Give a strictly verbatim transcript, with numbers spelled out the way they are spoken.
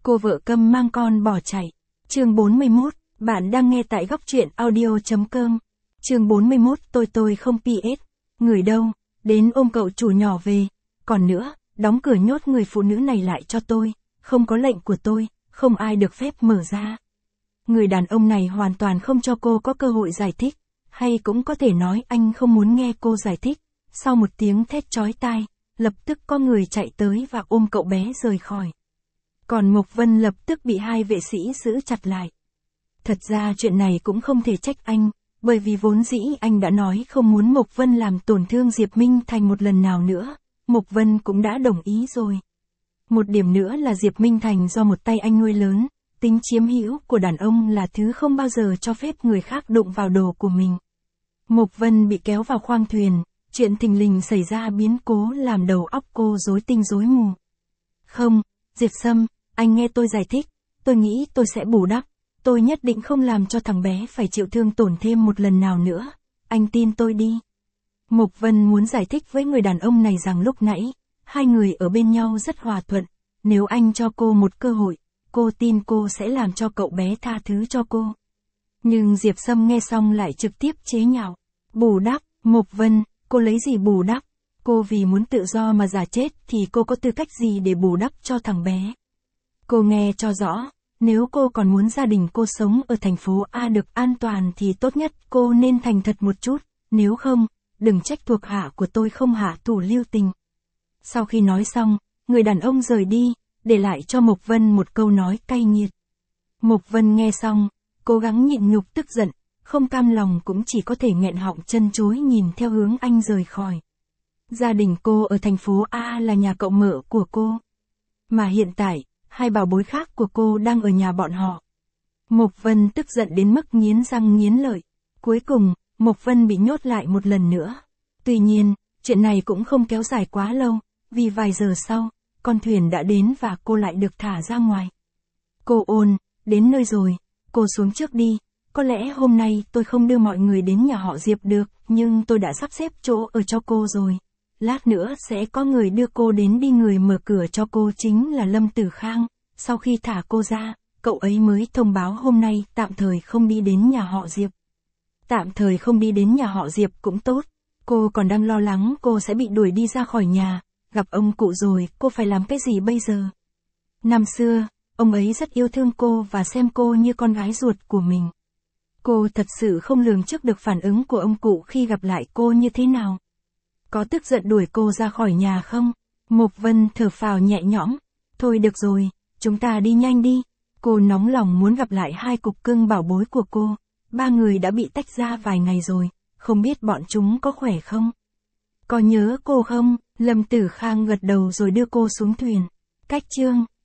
Cô vợ câm mang con bỏ chạy. Chương bốn mươi mốt, bạn đang nghe tại góc truyện audio chấm com. Chương bốn mươi mốt, tôi tôi không pê ét. Người đâu, đến ôm cậu chủ nhỏ về. Còn nữa, đóng cửa nhốt người phụ nữ này lại cho tôi, không có lệnh của tôi, không ai được phép mở ra. Người đàn ông này hoàn toàn không cho cô có cơ hội giải thích, hay cũng có thể nói anh không muốn nghe cô giải thích. Sau một tiếng thét chói tai, lập tức có người chạy tới và ôm cậu bé rời khỏi. Còn Mộc Vân lập tức bị hai vệ sĩ giữ chặt lại. Thật ra chuyện này cũng không thể trách anh, bởi vì vốn dĩ anh đã nói không muốn Mộc Vân làm tổn thương Diệp Minh Thành một lần nào nữa, Mộc Vân cũng đã đồng ý rồi. Một điểm nữa là Diệp Minh Thành do một tay anh nuôi lớn, tính chiếm hữu của đàn ông là thứ không bao giờ cho phép người khác đụng vào đồ của mình. Mộc Vân bị kéo vào khoang thuyền, chuyện thình lình xảy ra biến cố làm đầu óc cô rối tinh rối mù. Không, Diệp Sâm, anh nghe tôi giải thích, tôi nghĩ tôi sẽ bù đắp, tôi nhất định không làm cho thằng bé phải chịu thương tổn thêm một lần nào nữa, anh tin tôi đi. Mộc Vân muốn giải thích với người đàn ông này rằng lúc nãy, hai người ở bên nhau rất hòa thuận, nếu anh cho cô một cơ hội, cô tin cô sẽ làm cho cậu bé tha thứ cho cô. Nhưng Diệp Sâm nghe xong lại trực tiếp chế nhạo. Bù đắp, Mộc Vân, cô lấy gì bù đắp? Cô vì muốn tự do mà giả chết thì cô có tư cách gì để bù đắp cho thằng bé? Cô nghe cho rõ, nếu cô còn muốn gia đình cô sống ở thành phố A được an toàn thì tốt nhất cô nên thành thật một chút, nếu không, đừng trách thuộc hạ của tôi không hạ thủ lưu tình. Sau khi nói xong, người đàn ông rời đi, để lại cho Mộc Vân một câu nói cay nghiệt. Mộc Vân nghe xong, cố gắng nhịn nhục tức giận, không cam lòng cũng chỉ có thể nghẹn họng chân chối nhìn theo hướng anh rời khỏi. Gia đình cô ở thành phố A là nhà cậu mợ của cô. Mà hiện tại, hai bảo bối khác của cô đang ở nhà bọn họ. Mộc Vân tức giận đến mức nghiến răng nghiến lợi. Cuối cùng, Mộc Vân bị nhốt lại một lần nữa. Tuy nhiên, chuyện này cũng không kéo dài quá lâu, vì vài giờ sau, con thuyền đã đến và cô lại được thả ra ngoài. Cô ôn, đến nơi rồi, cô xuống trước đi. Có lẽ hôm nay tôi không đưa mọi người đến nhà họ Diệp được, nhưng tôi đã sắp xếp chỗ ở cho cô rồi. Lát nữa sẽ có người đưa cô đến đi, người mở cửa cho cô chính là Lâm Tử Khang. Sau khi thả cô ra, cậu ấy mới thông báo hôm nay tạm thời không đi đến nhà họ Diệp. Tạm thời không đi đến nhà họ Diệp cũng tốt. Cô còn đang lo lắng cô sẽ bị đuổi đi ra khỏi nhà. Gặp ông cụ rồi, cô phải làm cái gì bây giờ? Năm xưa, ông ấy rất yêu thương cô và xem cô như con gái ruột của mình. Cô thật sự không lường trước được phản ứng của ông cụ khi gặp lại cô như thế nào. Có tức giận đuổi cô ra khỏi nhà không? Mộc Vân thở phào nhẹ nhõm. Thôi được rồi, chúng ta đi nhanh đi. Cô nóng lòng muốn gặp lại hai cục cưng bảo bối của cô. Ba người đã bị tách ra vài ngày rồi, không biết bọn chúng có khỏe không? Có nhớ cô không? Lâm Tử Khang gật đầu rồi đưa cô xuống thuyền. Cách chương